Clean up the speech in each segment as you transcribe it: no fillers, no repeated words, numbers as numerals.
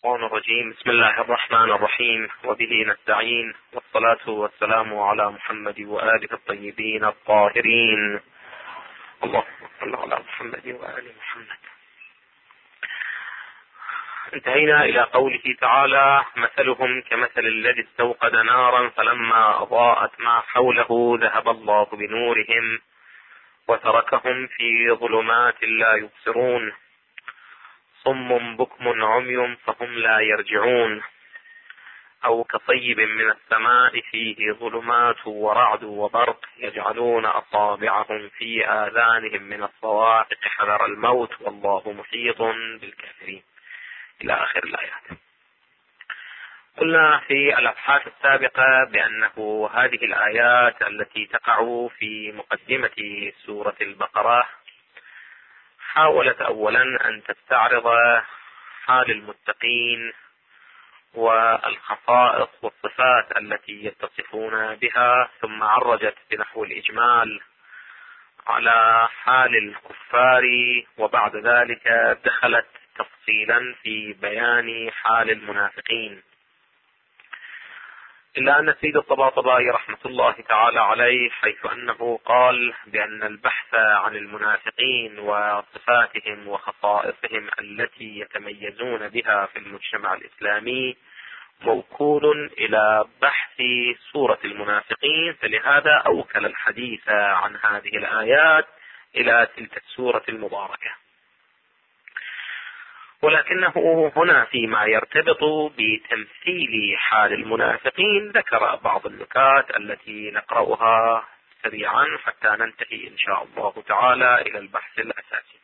الشيطان الرجيم. بسم الله الرحمن الرحيم، وبه نستعين، والصلاة والسلام على محمد وآله الطيبين الطاهرين. اللهم صل على محمد وآل محمد. انتهينا إلى قوله تعالى: مثلهم كمثل الذي استوقد نارا فلما أضاءت ما حوله ذهب الله بنورهم وتركهم في ظلمات لا يبصرون صم بكم عمي فهم لا يرجعون، أو كصيب من السماء فيه ظلمات ورعد وبرق يجعلون أصابعهم في آذانهم من الصواعق حذر الموت والله محيط بالكافرين، إلى آخر الآيات. قلنا في الأبحاث السابقة بأنه هذه الآيات التي تقع في مقدمة سورة البقرة حاولت أولا أن تستعرض حال المتقين والخصائص والصفات التي يتصفون بها، ثم عرجت بنحو الإجمال على حال الكفار، وبعد ذلك دخلت تفصيلا في بيان حال المنافقين. إلا أن سيد الطباطبائي رحمة الله تعالى عليه حيث أنه قال بأن البحث عن المنافقين وصفاتهم وخصائصهم التي يتميزون بها في المجتمع الإسلامي موكول إلى بحث سورة المنافقين، فلهذا أوكل الحديث عن هذه الآيات إلى تلك السورة المباركة. ولكنه هنا فيما يرتبط بتمثيل حال المنافقين ذكر بعض النكات التي نقرأها سريعا حتى ننتهي إن شاء الله تعالى إلى البحث الأساسي.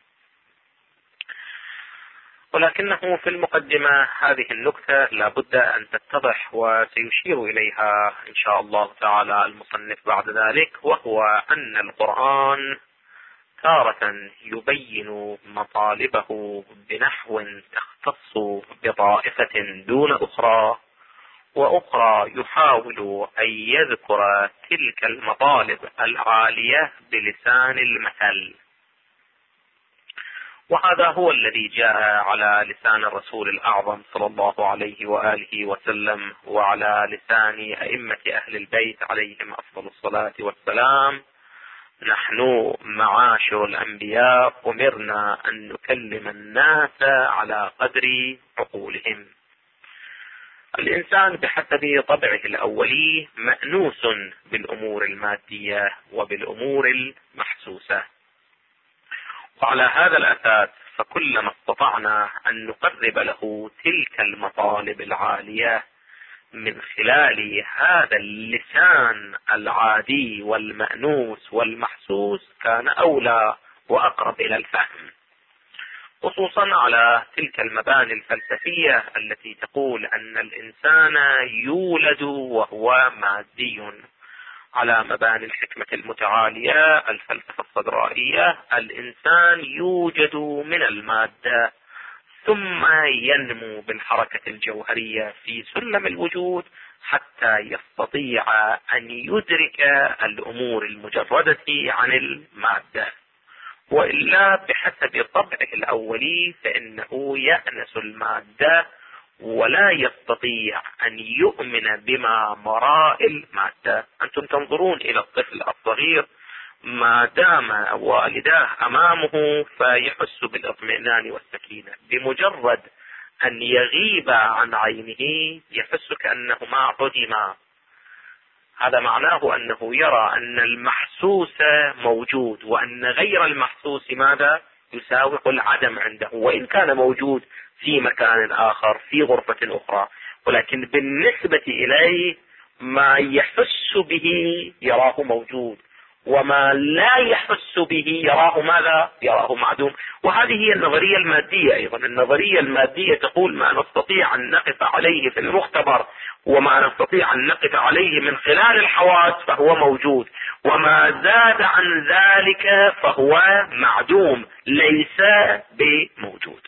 ولكنه في المقدمة هذه النكتة لابد أن تتضح، وسيشير إليها إن شاء الله تعالى المصنف بعد ذلك، وهو أن القرآن تارة يبين مطالبه بنحو تختص بطائفة دون أخرى، وأخرى يحاول أن يذكر تلك المطالب العالية بلسان المثل. وهذا هو الذي جاء على لسان الرسول الأعظم صلى الله عليه وآله وسلم، وعلى لسان أئمة أهل البيت عليهم أفضل الصلاة والسلام: نحن معاشر الأنبياء أمرنا أن نكلم الناس على قدر عقولهم. الإنسان بحسب طبعه الأولي مأنوس بالأمور المادية وبالأمور المحسوسة، وعلى هذا الأساس فكلما استطعنا أن نقرب له تلك المطالب العالية من خلال هذا اللسان العادي والمأنوس والمحسوس كان أولى وأقرب إلى الفهم، خصوصا على تلك المباني الفلسفية التي تقول أن الإنسان يولد وهو مادي، على مباني الحكمة المتعالية الفلسفة الصدرائية الإنسان يوجد من المادة ثم ينمو بالحركة الجوهرية في سلم الوجود حتى يستطيع أن يدرك الأمور المجردة عن المادة، وإلا بحسب طبعه الأولي فإنه يأنس المادة ولا يستطيع أن يؤمن بما وراء المادة. أنتم تنظرون إلى الطفل الصغير ما دام والداه أمامه فيحس بالاطمئنان والسكينة، بمجرد أن يغيب عن عينه يحس كأنهما عدما. هذا معناه أنه يرى أن المحسوس موجود، وأن غير المحسوس ماذا؟ يساوق العدم عنده، وإن كان موجود في مكان آخر في غرفة أخرى، ولكن بالنسبة إليه ما يحس به يراه موجود، وما لا يحس به يراه ماذا؟ يراه معدوم. وهذه هي النظرية المادية أيضا. النظرية المادية تقول ما نستطيع أن نقف عليه في المختبر وما نستطيع أن نقف عليه من خلال الحواس فهو موجود، وما زاد عن ذلك فهو معدوم ليس بموجود.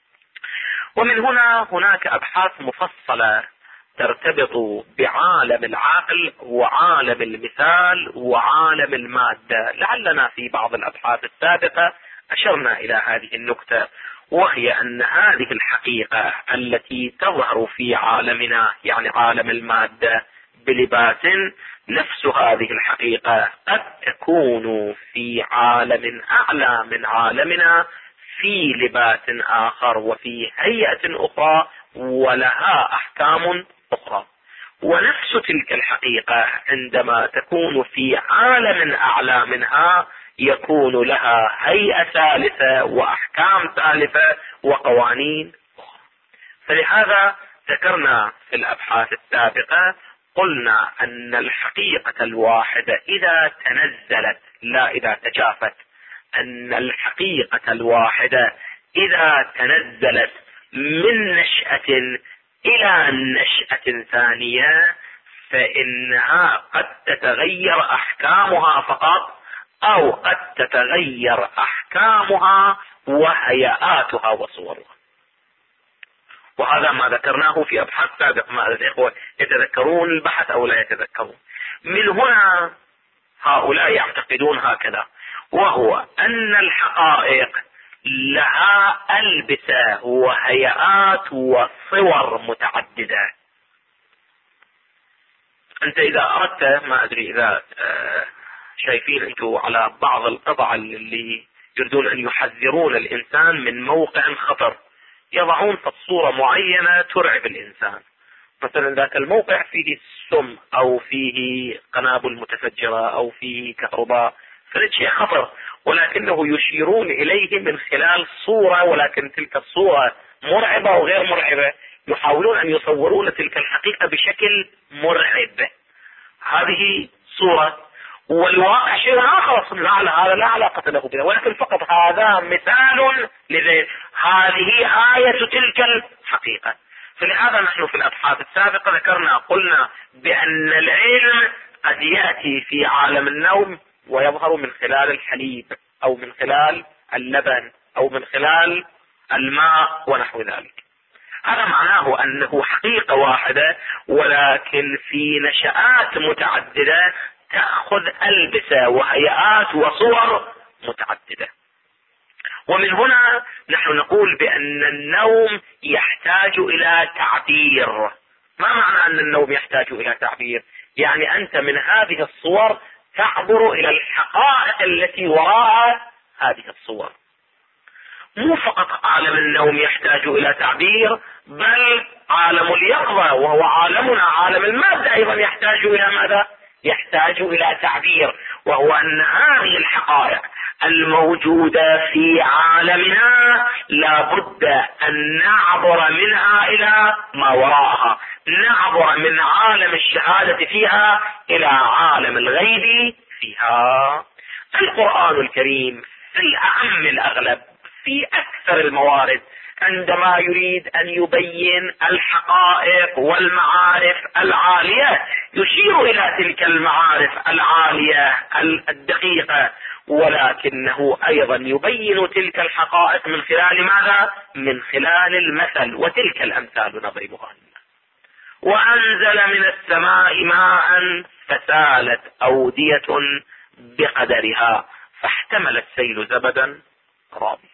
ومن هنا هناك أبحاث مفصلة ترتبط بعالم العقل وعالم المثال وعالم المادة. لعلنا في بعض الأبحاث السابقة أشرنا إلى هذه النقطة، وهي أن هذه الحقيقة التي تظهر في عالمنا، يعني عالم المادة، بلباس، نفس هذه الحقيقة قد تكون في عالم أعلى من عالمنا في لباس آخر وفي هيئة أخرى ولها أحكام أخرى. ونفس تلك الحقيقة عندما تكون في عالم أعلى منها يكون لها هيئة ثالثة وأحكام ثالثة وقوانين أخرى. فلهذا ذكرنا في الأبحاث السابقة، قلنا أن الحقيقة الواحدة إذا تنزلت لا إذا تجافت، أن الحقيقة الواحدة إذا تنزلت من نشأة إلى نشأة ثانية فإنها قد تتغير أحكامها فقط، أو قد تتغير أحكامها وهيئاتها وصورها. وهذا ما ذكرناه في أبحاث سابقة. ما الإخوة يتذكرون البحث أو لا يتذكرون؟ من هنا هؤلاء يعتقدون هكذا، وهو أن الحقائق لها ألبسة وهيئات وصور متعددة. أنت إذا أردت، ما أدري إذا شايفين أنتم على بعض القطع اللي يريدون أن يحذرون الإنسان من موقع خطر، يضعون في الصورة معينة ترعب الإنسان. مثلا ذاك الموقع فيه سم أو فيه قنابل متفجرة أو فيه كهرباء، فهذا شيء خطر، ولكنه يشيرون إليه من خلال صورة، ولكن تلك الصورة مرعبة وغير مرعبة. يحاولون أن يصورون تلك الحقيقة بشكل مرعب. هذه صورة، والواقع شيء آخر. هذا لا علاقة له بها، ولكن فقط هذا مثال لذلك. هذه آية تلك الحقيقة. فلهذا نحن في الأبحاث السابقة ذكرنا، قلنا بأن العلم قد يأتي في عالم النوم ويظهر من خلال الحليب أو من خلال اللبن أو من خلال الماء ونحو ذلك. هذا معناه أنه حقيقة واحدة ولكن في نشآت متعددة تأخذ ألبسة وهيئات وصور متعددة. ومن هنا نحن نقول بأن النوم يحتاج إلى تعبير. ما معنى أن النوم يحتاج إلى تعبير؟ يعني أنت من هذه الصور تعبر إلى الحقائق التي وراء هذه الصور. مو فقط عالم النوم يحتاج إلى تعبير، بل عالم اليقظة وهو عالمنا عالم المادة أيضا يحتاج إلى ماذا؟ يحتاج إلى تعبير، وهو أن هذه الحقائق الموجودة في عالمنا لابد أن نعبر منها إلى ما وراءها، نعبر من عالم الشهادة فيها إلى عالم الغيب فيها. القرآن الكريم في الأعم الأغلب في أكثر الموارد عندما يريد أن يبين الحقائق والمعارف العالية يشير إلى تلك المعارف العالية الدقيقة، ولكنه أيضا يبين تلك الحقائق من خلال ماذا؟ من خلال المثل، وتلك الأمثال نضربها. وأنزل من السماء ماء فسالت أودية بقدرها فاحتمل السيل زبدا رابيا.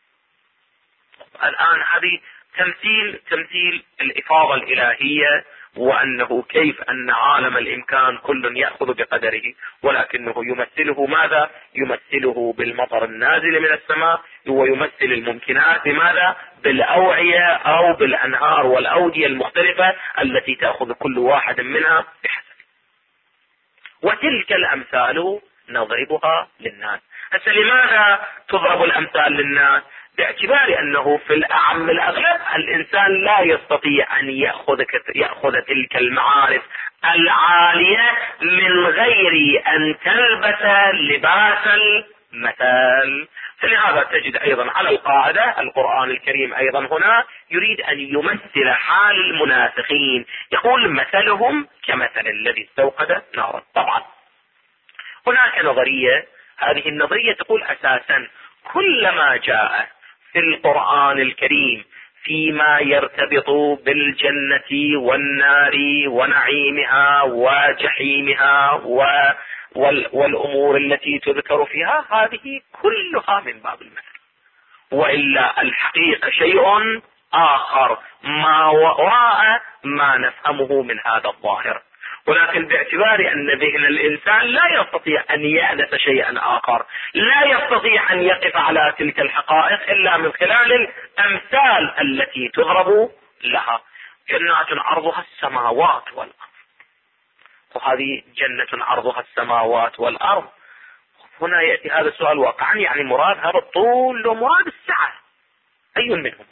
الآن هذه تمثيل الإفاضة الإلهية، وأنه كيف أن عالم الإمكان كل يأخذ بقدره، ولكنه يمثله ماذا؟ يمثله بالمطر النازل من السماء، ويمثل الممكنات بماذا؟ بالأوعية أو بالأنهار والأودية المختلفة التي تأخذ كل واحد منها بحسب. وتلك الأمثال نضربها للناس. هسه لماذا تضرب الأمثال للناس؟ باعتبار أنه في الأعم الأغلب الإنسان لا يستطيع أن يأخذ تلك المعارف العالية من غير أن تلبس لباس المثال. فلهذا تجد أيضا على القاعدة القرآن الكريم أيضا هنا يريد أن يمثل حال المنافقين، يقول مثلهم كمثل الذي استوقد نارا. طبعا هناك نظرية، هذه النظرية تقول أساسا كلما جاء في القرآن الكريم فيما يرتبط بالجنة والنار ونعيمها وجحيمها والأمور التي تذكر فيها، هذه كلها من باب المثل. وإلا الحقيقة شيء آخر ما وراء ما نفهمه من هذا الظاهر. ولكن باعتبار أن ذهن الإنسان لا يستطيع أن يأنس شيئا آخر، لا يستطيع أن يقف على تلك الحقائق إلا من خلال الأمثال التي تضرب لها. جنات عرضها السماوات والأرض، وهذه جنة عرضها السماوات والأرض، هنا يأتي هذا السؤال واقعا، يعني مراد هذا الطول ومراد السعة، أي منهم؟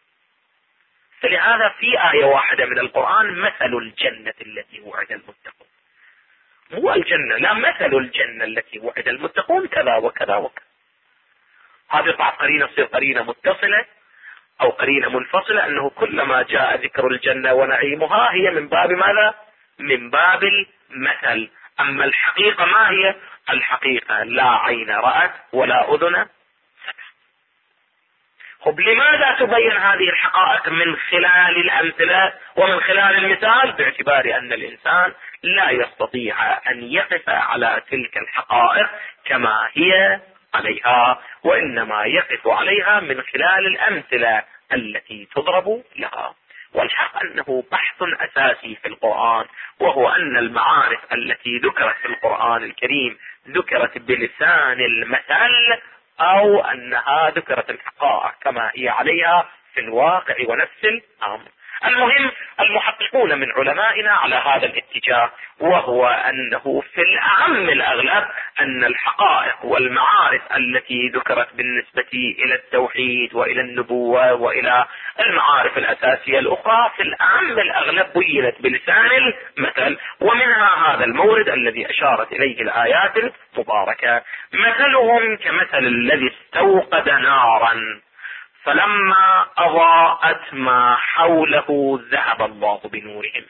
فلهذا في آية واحدة من القرآن مثل الجنة التي وعد المتقون، مو الجنة، لا، مثل الجنة التي وعد المتقون كذا وكذا وكذا. هذه طبعا قرينة تصير قرينة متصلة أو قرينة منفصلة، أنه كلما جاء ذكر الجنة ونعيمها هي من باب ماذا؟ من باب المثل. أما الحقيقة ما هي؟ الحقيقة لا عين رأت ولا أذن سمعت. طب لماذا تبين هذه الحقائق من خلال الأمثلة ومن خلال المثال؟ باعتبار أن الإنسان لا يستطيع أن يقف على تلك الحقائق كما هي عليها، وإنما يقف عليها من خلال الأمثلة التي تضرب لها. والحق أنه بحث أساسي في القرآن، وهو أن المعارف التي ذكرت في القرآن الكريم ذكرت بلسان المثل، أو أنها ذكرت الحقائق كما هي عليها في الواقع ونفس الأمر. المهم المحققون من علمائنا على هذا الاتجاه، وهو أنه في الأعم الأغلب أن الحقائق والمعارف التي ذكرت بالنسبة إلى التوحيد وإلى النبوة وإلى المعارف الأساسية الأخرى في الأعم الأغلب بينت بلسان المثل، ومنها هذا المورد الذي أشارت إليه الآيات المباركة: مثلهم كمثل الذي استوقد نارا فلما أضاءت ما حوله ذهب الله بنورهم.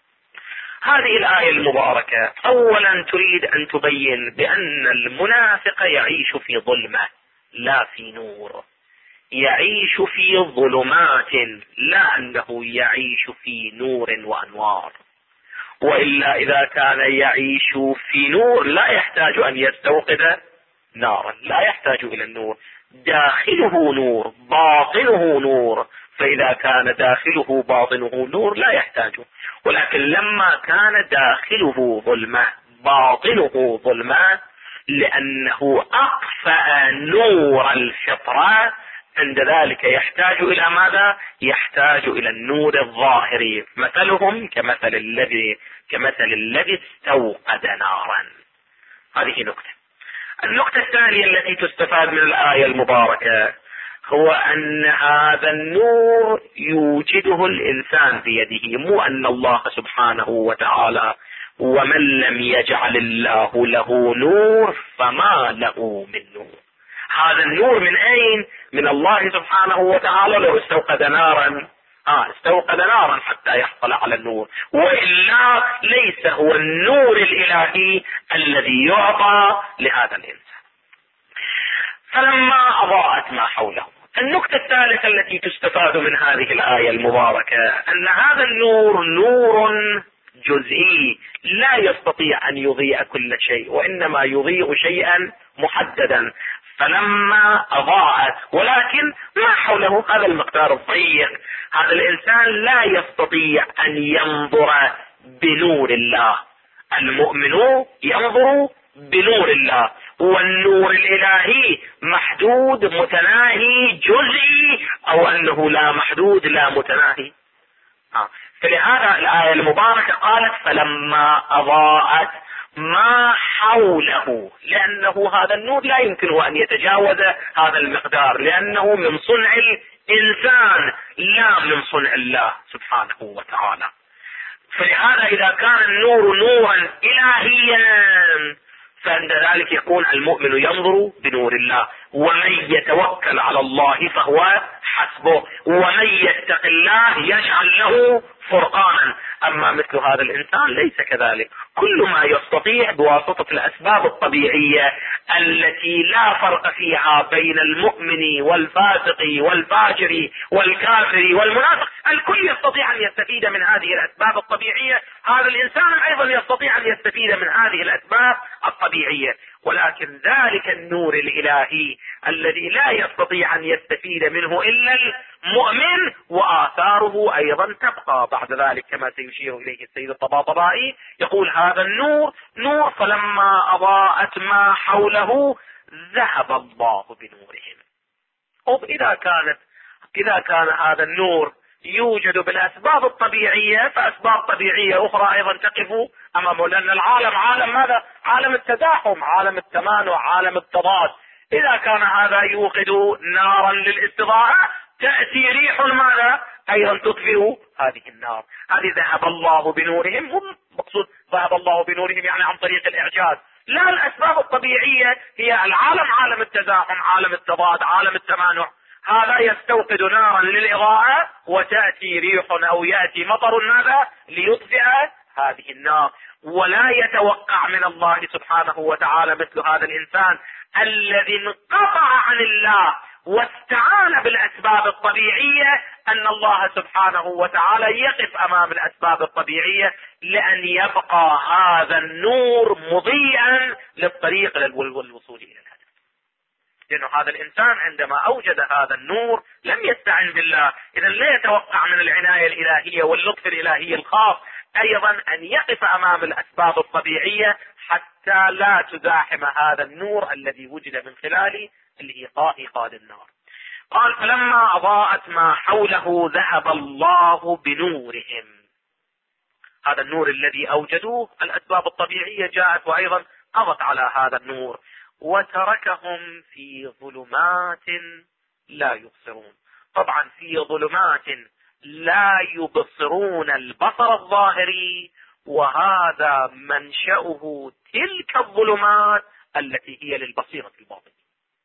هذه الآية المباركة أولا تريد أن تبين بأن المنافق يعيش في ظلمة لا في نور، يعيش في ظلمات لا أنه يعيش في نور وأنوار. وإلا إذا كان يعيش في نور لا يحتاج أن يستوقد نارا، لا يحتاج إلى النور، داخله نور باطنه نور، فإذا كان داخله باطنه نور لا يحتاج. ولكن لما كان داخله ظلمة باطنه ظلمة، لأنه أطفأ نور الفطرة، عند ذلك يحتاج إلى ماذا؟ يحتاج إلى النور الظاهري. مثلهم كمثل الذي استوقد نارا. هذه نقطة. النقطة الثانية التي تستفاد من الآية المباركة هو أن هذا النور يوجده الإنسان بيده، مو أن الله سبحانه وتعالى ومن لم يجعل الله له نور فما له من نور. هذا النور من أين؟ من الله سبحانه وتعالى. لو استوقد نارا استوقد نارا حتى يحصل على النور، وإلا ليس هو النور الإلهي الذي يعطى لهذا الإنسان. فلما أضاءت ما حوله. النقطة الثالثة التي تستفاد من هذه الآية المباركة أن هذا النور نور جزئي لا يستطيع أن يضيء كل شيء، وإنما يضيء شيئا محددا. فلما أضاءت، ولكن ما حوله هذا المقدار الضيق، هذا الإنسان لا يستطيع أن ينظر بنور الله. المؤمن ينظر بنور الله، والنور الإلهي محدود متناهي جزئي، أو أنه لا محدود لا متناهي. فلهذا الآية المباركة قالت فلما أضاءت ما حوله، لأنه هذا النور لا يمكنه أن يتجاوز هذا المقدار، لأنه من صنع الإنسان لا من صنع الله سبحانه وتعالى. فلهذا إذا كان النور نورا إلهيا فعند ذلك يكون المؤمن ينظر بنور الله، ومن يتوكل على الله فهو حسبه، ومن يتق الله يجعل له فرقانا. أما مثل هذا الإنسان ليس كذلك، كل ما يستطيع بواسطة الأسباب الطبيعية التي لا فرق فيها بين المؤمن والفاسق والفاجر والكافر والمنافق، الكل يستطيع أن يستفيد من هذه الأسباب الطبيعية. هذا الإنسان أيضا يستطيع أن يستفيد من هذه الأسباب الطبيعية، ولكن ذلك النور الإلهي الذي لا يستطيع أن يستفيد منه إلا المؤمن، وآثاره أيضا تبقى بعد ذلك كما سيشير إليه السيد الطباطبائي. يقول هذا النور نور فلما أضاءت ما حوله ذهب الله بنورهم. إذا كان هذا النور يوجد بالأسباب الطبيعية، فأسباب طبيعية أخرى أيضا تقف أمامه، لأن العالم عالم ماذا؟ عالم التزاحم، عالم التمانع، عالم التضاد. إذا كان هذا يوقد نارا للاستضاءة، تأتي ريح ماذا؟ أيضا تطفئ هذه النار. هذه ذهب الله بنورهم، هم مقصود ذهب الله بنورهم يعني عن طريق الإعجاز. لا، الأسباب الطبيعية هي العالم، عالم التزاحم، عالم التضاد، عالم التمانع. هذا يستوقد نارا للإضاءة، وتأتي ريح أو يأتي مطر ماذا؟ ليطفئ هذه النار. ولا يتوقع من الله سبحانه وتعالى مثل هذا الإنسان الذي انقطع عن الله واستعان بالأسباب الطبيعية أن الله سبحانه وتعالى يقف أمام الأسباب الطبيعية لأن يبقى هذا النور مضيئا للطريق والوصول إلى الهدف. لأنه هذا الإنسان عندما أوجد هذا النور لم يستعن بالله، إذا لا يتوقع من العناية الإلهية واللطف الإلهي الخاص أيضا أن يقف أمام الأسباب الطبيعية حتى لا تزاحم هذا النور الذي وجد من خلاله اللي هي إيقاد النار. قال فلما أضاءت ما حوله ذهب الله بنورهم. هذا النور الذي أوجدوه الأسباب الطبيعية جاءت وأيضا قضت على هذا النور، وتركهم في ظلمات لا يبصرون. طبعا في ظلمات لا يبصرون البصر الظاهري، وهذا منشأه تلك الظلمات التي هي للبصيرة الباطنة.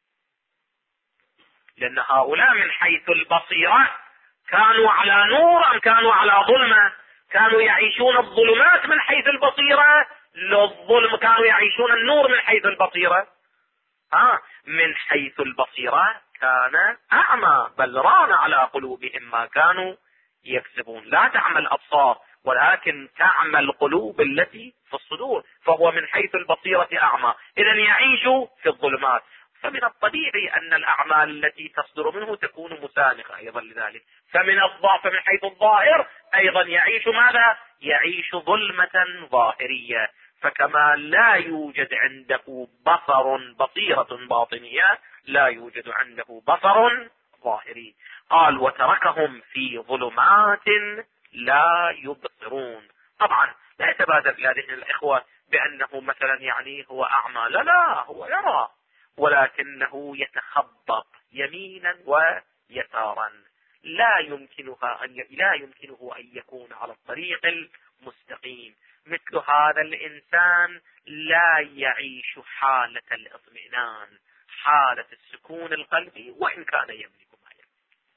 لأن هؤلاء من حيث البصيرة كانوا على نور أم كانوا على ظلمة؟ كانوا يعيشون الظلمات من حيث البصيرة، للظلم كانوا يعيشون النور من حيث البصيرة. من حيث البصيرة كان أعمى، بل ران على قلوبهم ما كانوا يكسبون. لا تعمى الأبصار ولكن تعمى القلوب التي في الصدور، فهو من حيث البصيرة أعمى، إذا يعيش في الظلمات. فمن الطبيعي أن الأعمال التي تصدر منه تكون مسانخة أيضا لذلك. فمن حيث الظاهر أيضا يعيش ماذا؟ يعيش ظلمة ظاهرية. فكما لا يوجد عنده بصيرة باطنية، لا يوجد عنده بصر ظاهري. قال وتركهم في ظلمات لا يبصرون. طبعا لا يتبادر إلى ذهن الإخوة بأنه مثلا يعني هو أعمى، لا، هو يرى ولكنه يتخبط يمينا ويسارا، لا يمكنه أن يكون على الطريق المستقيم. مثل هذا الإنسان لا يعيش حالة الاطمئنان، حالة السكون القلبي، وإن كان يملك ما يملك.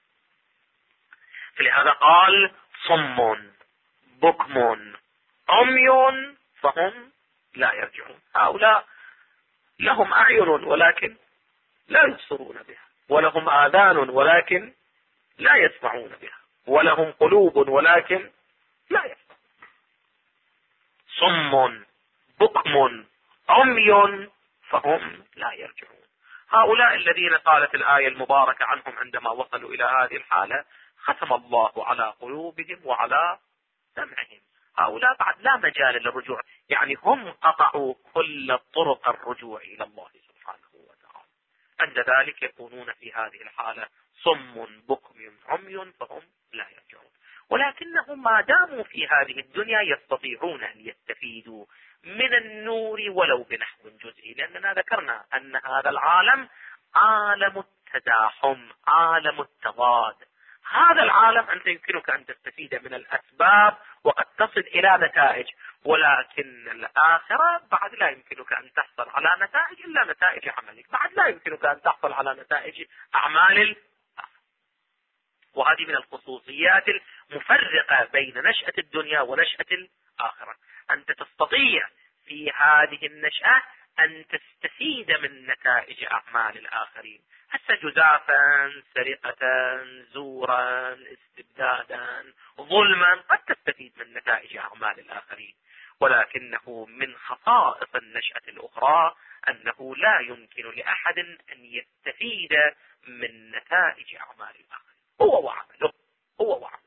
فلهذا قال صم بكم عمي فهم لا يرجعون. هؤلاء لهم أعين ولكن لا يبصرون بها، ولهم آذان ولكن لا يسمعون بها، ولهم قلوب ولكن لا يفقهون. صم بكم عمي فهم لا يرجعون. هؤلاء الذين قالت الآية المباركة عنهم عندما وصلوا إلى هذه الحالة ختم الله على قلوبهم وعلى سمعهم. هؤلاء بعد لا مجال للرجوع، يعني هم قطعوا كل طرق الرجوع إلى الله سبحانه وتعالى. عند ذلك يكونون في هذه الحالة صم بكم عمي فهم لا يرجعون. ولكنهم ما داموا في هذه الدنيا يستطيعون أن يستفيدوا من النور ولو بنحو جزئي، لأننا ذكرنا أن هذا العالم عالم التزاحم، عالم التضاد. هذا العالم أنت يمكنك أن تستفيد من الأسباب وقد تصل إلى نتائج، ولكن الآخرة بعد لا يمكنك أن تحصل على نتائج إلا نتائج عملك، بعد لا يمكنك أن تحصل على نتائج أعمال. وهذه من الخصوصيات المفرقة بين نشأة الدنيا ونشأة الآخرة. أنت تستطيع في هذه النشأة أن تستفيد من نتائج أعمال الآخرين، هسه جزافا، سرقة، زورا، استبدادا، ظلما، قد تستفيد من نتائج أعمال الآخرين، ولكنه من خصائص النشأة الأخرى أنه لا يمكن لأحد أن يستفيد من نتائج أعمال الآخرين، هو وعمله.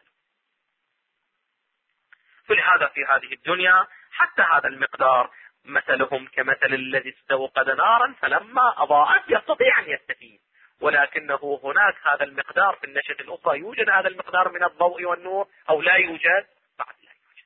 فلهذا في هذه الدنيا حتى هذا المقدار، مثلهم كمثل الذي استوقد نارا فلما أضاءت، يستطيع أن يستفيد، ولكنه هناك هذا المقدار في النشأة الأخرى، يوجد هذا المقدار من الضوء والنور أو لا يوجد؟ بعد لا يوجد.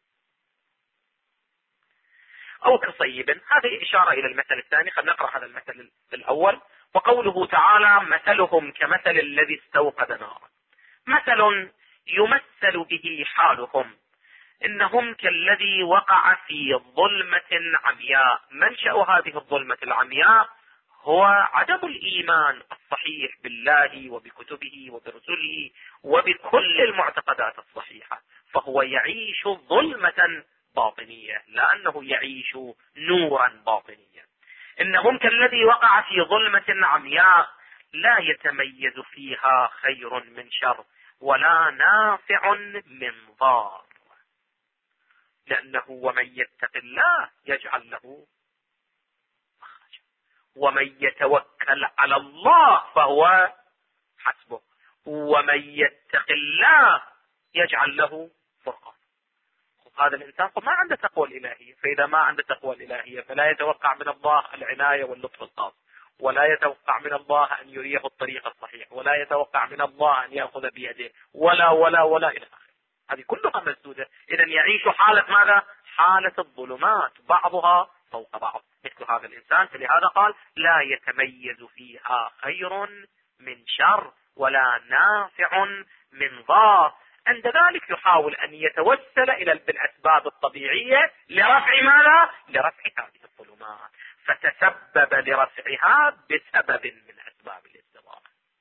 أو كصيب، هذه إشارة إلى المثل الثاني. خلينا نقرأ هذا المثل الأول. وقوله تعالى مثلهم كمثل الذي استوقد نارا، مثل يمثل به حالهم إنهم كالذي وقع في ظلمة عمياء. منشأ هذه الظلمة العمياء هو عدم الإيمان الصحيح بالله وبكتبه وبرسله وبكل المعتقدات الصحيحة، فهو يعيش ظلمة باطنية لأنه يعيش نورا باطنيا. إنهم كالذي وقع في ظلمة عمياء لا يتميز فيها خير من شر ولا نافع من ضار، لأنه ومن يتق الله يجعل له مخرجا ومن يتوكل على الله فهو حسبه ومن يتق الله يجعل له فرقانا. هذا الإنسان ما عنده تقوى الإلهية، فإذا ما عنده تقوى الإلهية فلا يتوقع من الله العناية واللطف الخاص، ولا يتوقع من الله أن يريه الطريق الصحيح، ولا يتوقع من الله أن يأخذ بيده، ولا إلى آخره. هذه كلها مسدودة. إذا يعيش حالة ماذا؟ حالة الظلمات بعضها فوق بعض مثل هذا الإنسان. فلهذا قال لا يتميز فيها خير من شر ولا نافع من ضار. عند ذلك يحاول أن يتوسل إلى بالأسباب الطبيعية لرفع ماذا؟ لرفع هذه الظلمات، فتسبب لرفعها بسبب من أسباب الاستضافة.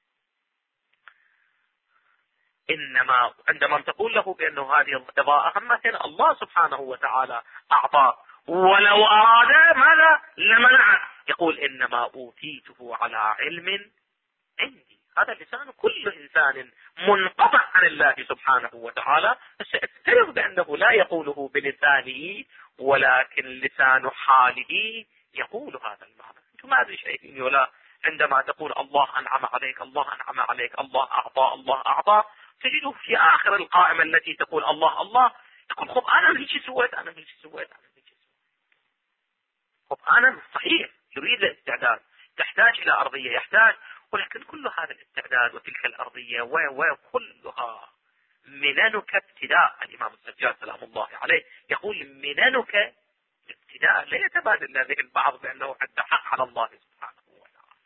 إنما عندما تقول له بأنه هذه الإضاءة همة الله سبحانه وتعالى أعطاه، ولو أراد ماذا لمنعه، يقول إنما أوتيته على علم عندي. هذا لسان كل إنسان منقطع عن الله سبحانه وتعالى، سيفترض بأنه لا يقوله بلسانه ولكن لسان حاله يقول هذا المعنى. أنتم ما أدري شيء ولا عندما تقول الله أنعم عليك، الله أنعم عليك، الله أعطى، الله أعطى، تجده في آخر القائمة التي تقول الله الله، يقول خب أنا هيك سويت، أنا هيك سويت، أنا هيك سويت. خب أنا صحيح يريد الاستعداد، تحتاج إلى أرضية، يحتاج، ولكن كل هذا الاستعداد وتلك الأرضية وكلها مننك ابتداء. الإمام السجاد سلام الله عليه يقول مننك ابتداء، لا يتبادل لديه البعض بأنه عنده حق على الله سبحانه وتعالى.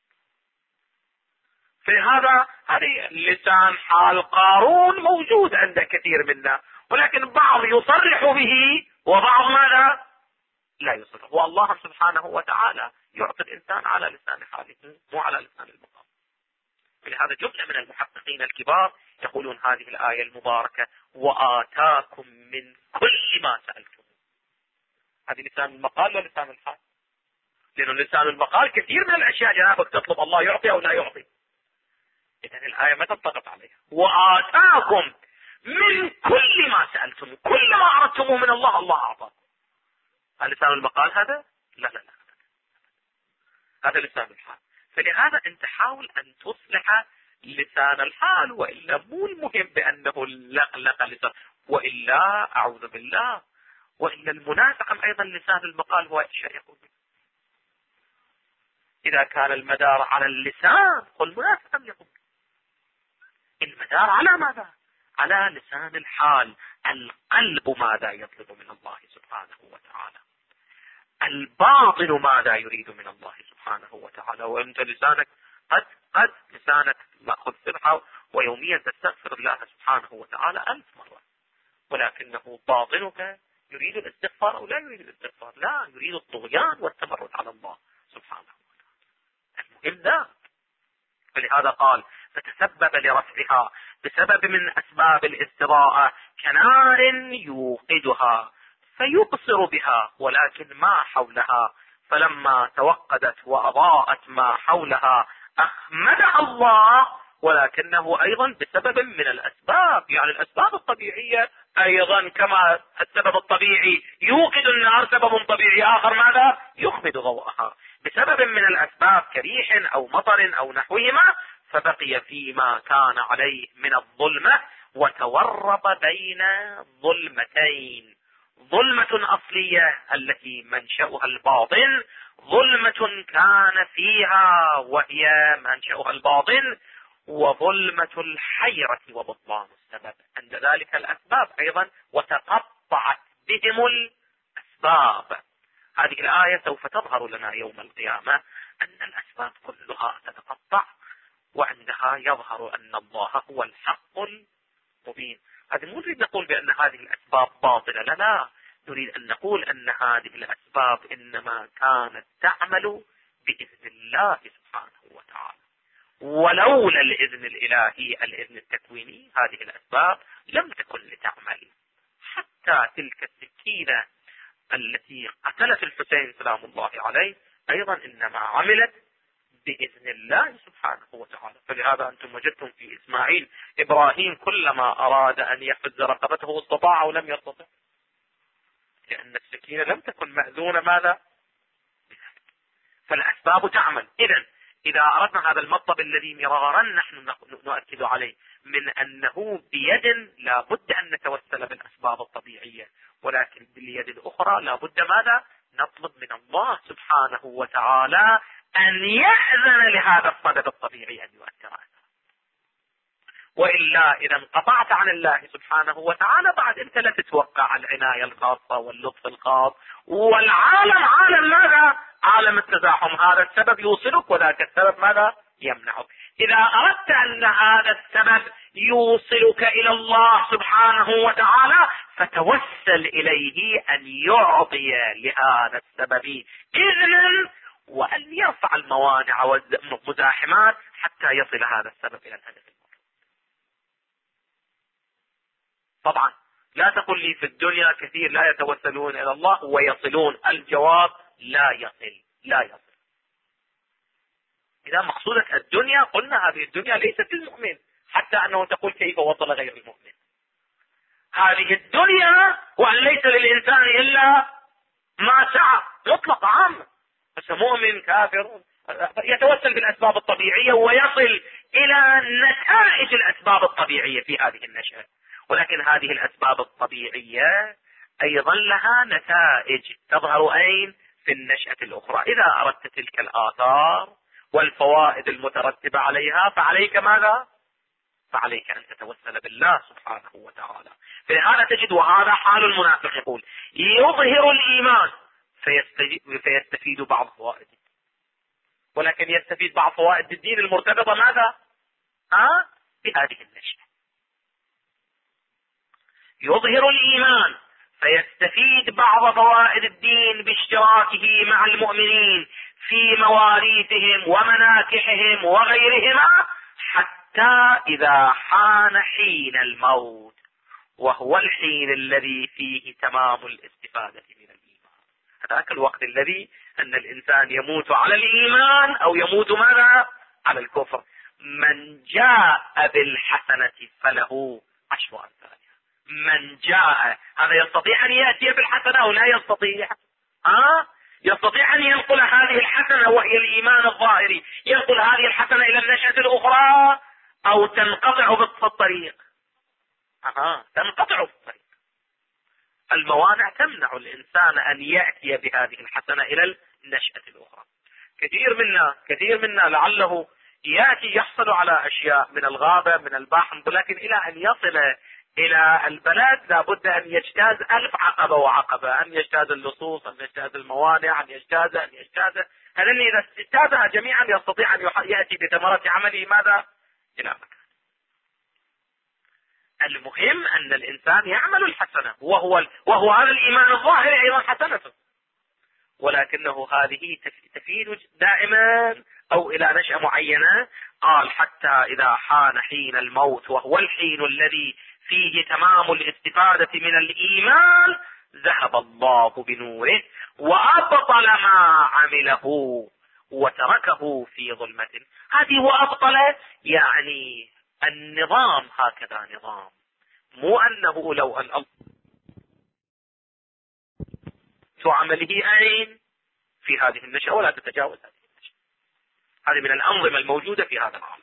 في هذه لسان حال قارون موجود عند كثير منا، ولكن بعض يصرح به وبعض ماذا لا يصرح. والله سبحانه وتعالى يعطي الإنسان على لسان حاله مو على لسان المقام. ولهذا جملة من المحققين الكبار يقولون هذه الآية المباركة وآتاكم من كل ما سألتم، هذه لسان المقال ولسان الحال، لأنه لسان المقال كثير من الأشياء جنابك تطلب الله يعطي أو لا يعطي. إذن الآية ما تنطبق عليها. وآتاكم من كل ما سألتم، كل ما أردتموه من الله الله أعطاكم. هل لسان المقال هذا؟ لا، هذا لسان الحال. فلهذا انت حاول ان تصلح لسان الحال، وإلا مو المهم بأنه لقلق لسان، وإلا أعوذ بالله، وإلا المنافق أيضا لسان المقال هو شيء يقول. إذا كان المدار على اللسان فالمنافق يقول المدار على ماذا؟ على لسان الحال. القلب ماذا يطلب من الله سبحانه وتعالى، الباطن ماذا يريد من الله سبحانه وتعالى. وانت لسانك قد لسانك مأخذ سبحة ويوميا تستغفر الله سبحانه وتعالى 1000 مرة، ولكنه باطنك يريد الاستغفار او لا يريد الاستغفار، لا يريد الطغيان والتمرد على الله سبحانه وتعالى. المهم ذا. فلهذا قال فتسبب لرفعها بسبب من أسباب الاستضاءة كنار يوقدها فيبصر بها، ولكن ما حولها فلما توقدت وأضاءت ما حولها أخمدها الله، ولكنه أيضا بسبب من الأسباب. يعني الأسباب الطبيعية أيضا كما السبب الطبيعي يوقد النار، سبب طبيعي آخر ماذا؟ يخمد ضوءها بسبب من الأسباب كريح أو مطر أو نحوهما، فبقي فيما كان عليه من الظلمة وتورط بين ظلمتين: ظلمة أصلية التي منشأها الباطن، ظلمة كان فيها وهي منشأها الباطن، وظلمة الحيرة وبطلان السبب. عند ذلك الأسباب أيضا وتقطعت بهم الأسباب. هذه الآية سوف تظهر لنا يوم القيامة أن الأسباب كلها تتقطع، وعندها يظهر أن الله هو الحق المبين. هذا مو نريد نقول بأن هذه الأسباب باطلة، لا، نريد أن نقول أن هذه الأسباب إنما كانت تعمل بإذن الله سبحانه وتعالى، ولولا الإذن الإلهي، الإذن التكويني، هذه الأسباب لم تكن لتعمل. حتى تلك السكينة التي قتلت الحسين سلام الله عليه أيضا إنما عملت بإذن الله سبحانه وتعالى. فلهذا أنتم وجدتم في إسماعيل إبراهيم كلما أراد أن يحز رقبته استطاع ولم يستطع، لأن السكينة لم تكن مأذونة ماذا؟ فالأسباب تعمل. إذا أردنا هذا المطلب الذي مرارا نحن نؤكد عليه من أنه بيد لا بد أن نتوسل بالأسباب الطبيعية، ولكن باليد الأخرى لا بد ماذا؟ نطلب من الله سبحانه وتعالى أن يأذن لهذا الصدد الطبيعي أن يؤثر. وإلا إذا انقطعت عن الله سبحانه وتعالى بعد أنت لا تتوقع العناية الخاصة واللطف الخاص، والعالم عالم ماذا؟ عالم التزاحم. هذا السبب يوصلك وذاك السبب ماذا؟ يمنعك. إذا أردت أن هذا السبب يوصلك إلى الله سبحانه وتعالى فتوسل إليه أن يعطي لهذا السبب إذنا، وأن يرفع الموانع والمزاحمات حتى يصل هذا السبب إلى الهدف المطلوب. طبعا لا تقل لي في الدنيا كثير لا يتوسلون إلى الله ويصلون. الجواب لا يصل. إذا مقصودك الدنيا قلنا هذه الدنيا ليست للمؤمن، حتى أنه تقول كيف وصل غير المؤمن. هذه الدنيا وأن ليس للإنسان إلا ما سعى، مطلق عام. بس مؤمن كافر يتوسل بالأسباب الطبيعية ويصل إلى نتائج الأسباب الطبيعية في هذه النشأة. ولكن هذه الأسباب الطبيعية أيضا لها نتائج تظهر أين؟ في النشأة الأخرى. إذا أردت تلك الآثار والفوائد المترتبة عليها فعليك ماذا؟ فعليك أن تتوسل بالله سبحانه وتعالى. فلهذا تجد وهذا حال المنافق، يقول يظهر الإيمان فيستفيد بعض فوائده، ولكن يستفيد بعض فوائد الدين المرتبطة ماذا؟ بهذه النشأة. يظهر الإيمان فيستفيد بعض فوائد الدين باشتراكه مع المؤمنين في مواريثهم ومناكحهم وغيرهما، حتى إذا حان حين الموت، وهو الحين الذي فيه تمام الاستفادة من الإيمان. هذاك الوقت الذي أن الإنسان يموت على الإيمان أو يموت ماذا؟ على الكفر. من جاء بالحسنة فله 10 أمثالها. من جاء، هذا يستطيع أن يأتي بالحسنة أو لا يستطيع؟ يستطيع أن ينقل هذه الحسنة وهي الإيمان الظاهري، ينقل هذه الحسنة إلى النشأة الأخرى، أو تنقطع بالطريق؟ تنقطع بالطريق. الموانع تمنع الإنسان أن يأتي بهذه الحسنة إلى النشأة الأخرى. كثير منا لعله يأتي يحصل على أشياء من الغابة من البحر، ولكن إلى أن يصل إلى البلد لابد أن يجتاز 1000 عقبة وعقبة، أن يجتاز اللصوص، أن يجتاز الموانع، أن يجتاز هذين إذا اجتازها جميعا يستطيع أن يأتي بثمرة عمله ماذا؟ إلى مكان. المهم أن الإنسان يعمل الحسنة، وهو هذا الإيمان الظاهر أيضا حسنته، ولكنه هذه تفيد دائما أو إلى نشأة معينة. قال حتى إذا حان حين الموت، وهو الحين الذي فيه تمام الاستفادة من الإيمان، ذهب الله بنوره وأبطل ما عمله وتركه في ظلمة. هذه وأبطل يعني النظام هكذا نظام، مو أنه لو أن عمله أين في هذه النشأة ولا تتجاوز هذه النشأة. هذه من الأنظمة الموجودة في هذا العالم.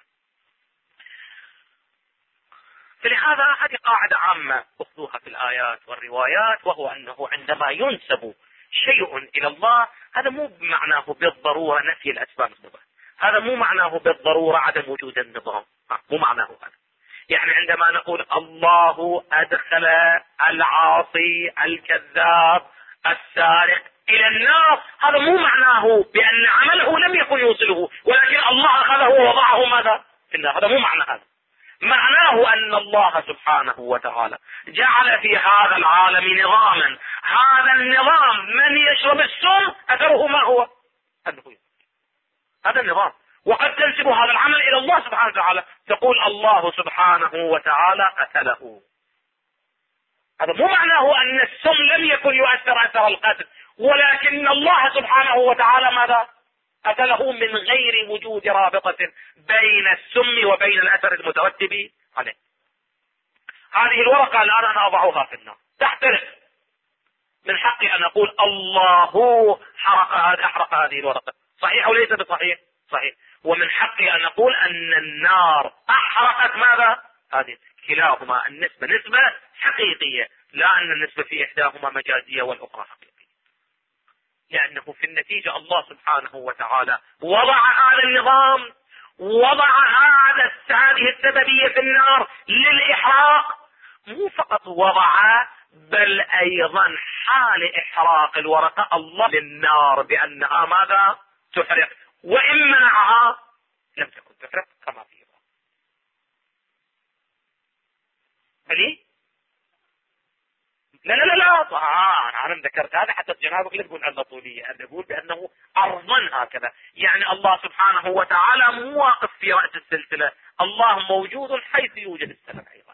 فلهذا هذه قاعدة عامة أخذوها في الآيات والروايات، وهو أنه عندما ينسب شيء إلى الله هذا مو معناه بالضرورة نفي الأسباب السبب، هذا مو معناه بالضرورة عدم وجود النظام، مو معناه هذا. يعني عندما نقول الله أدخل العاصي الكذاب السارق إلى النار، هذا مو معناه بأن عمله لم يكن يوصله، ولكن الله أخذه ووضعه ماذا في النار. هذا مو معنى هذا. معناه أن الله سبحانه وتعالى جعل في هذا العالم نظاما، هذا النظام من يشرب السم أثره ما هو؟ هذا النظام. وقد تنسب هذا العمل إلى الله سبحانه وتعالى، تقول الله سبحانه وتعالى قتله. هذا مو معناه أن السم لم يكن يؤثر أثر القتل، ولكن الله سبحانه وتعالى ماذا؟ قتله من غير وجود رابطة بين السم وبين الأثر المترتب عليه. هذه الورقة الآن أنا أضعها في النار تحترق، من حقي أن أقول الله أحرق هذه الورقة، صحيح أو ليس بصحيح؟ صحيح. ومن حقي أن أقول أن النار أحرقت ماذا؟ هذه كلاهما النسبة نسبة حقيقية، لا أن النسبة في إحداهما مجازية والأخرى حقيقية، لأنه في النتيجة الله سبحانه وتعالى وضع هذا النظام، وضع هذه السببية في النار للإحراق، مو فقط وضع بل أيضا حال إحراق الورقة الله للنار بأنها ماذا؟ تحرق، وإن منعها لم تكن تحرق كما في بلي. لا أنا ذكرت هذا حتى جنابك لا تقول أنه طولية، أنا أقول بأنه أرضا هكذا. يعني الله سبحانه وتعالى مو واقف في رأس السلسلة، الله موجود حيث يوجد السبب أيضا.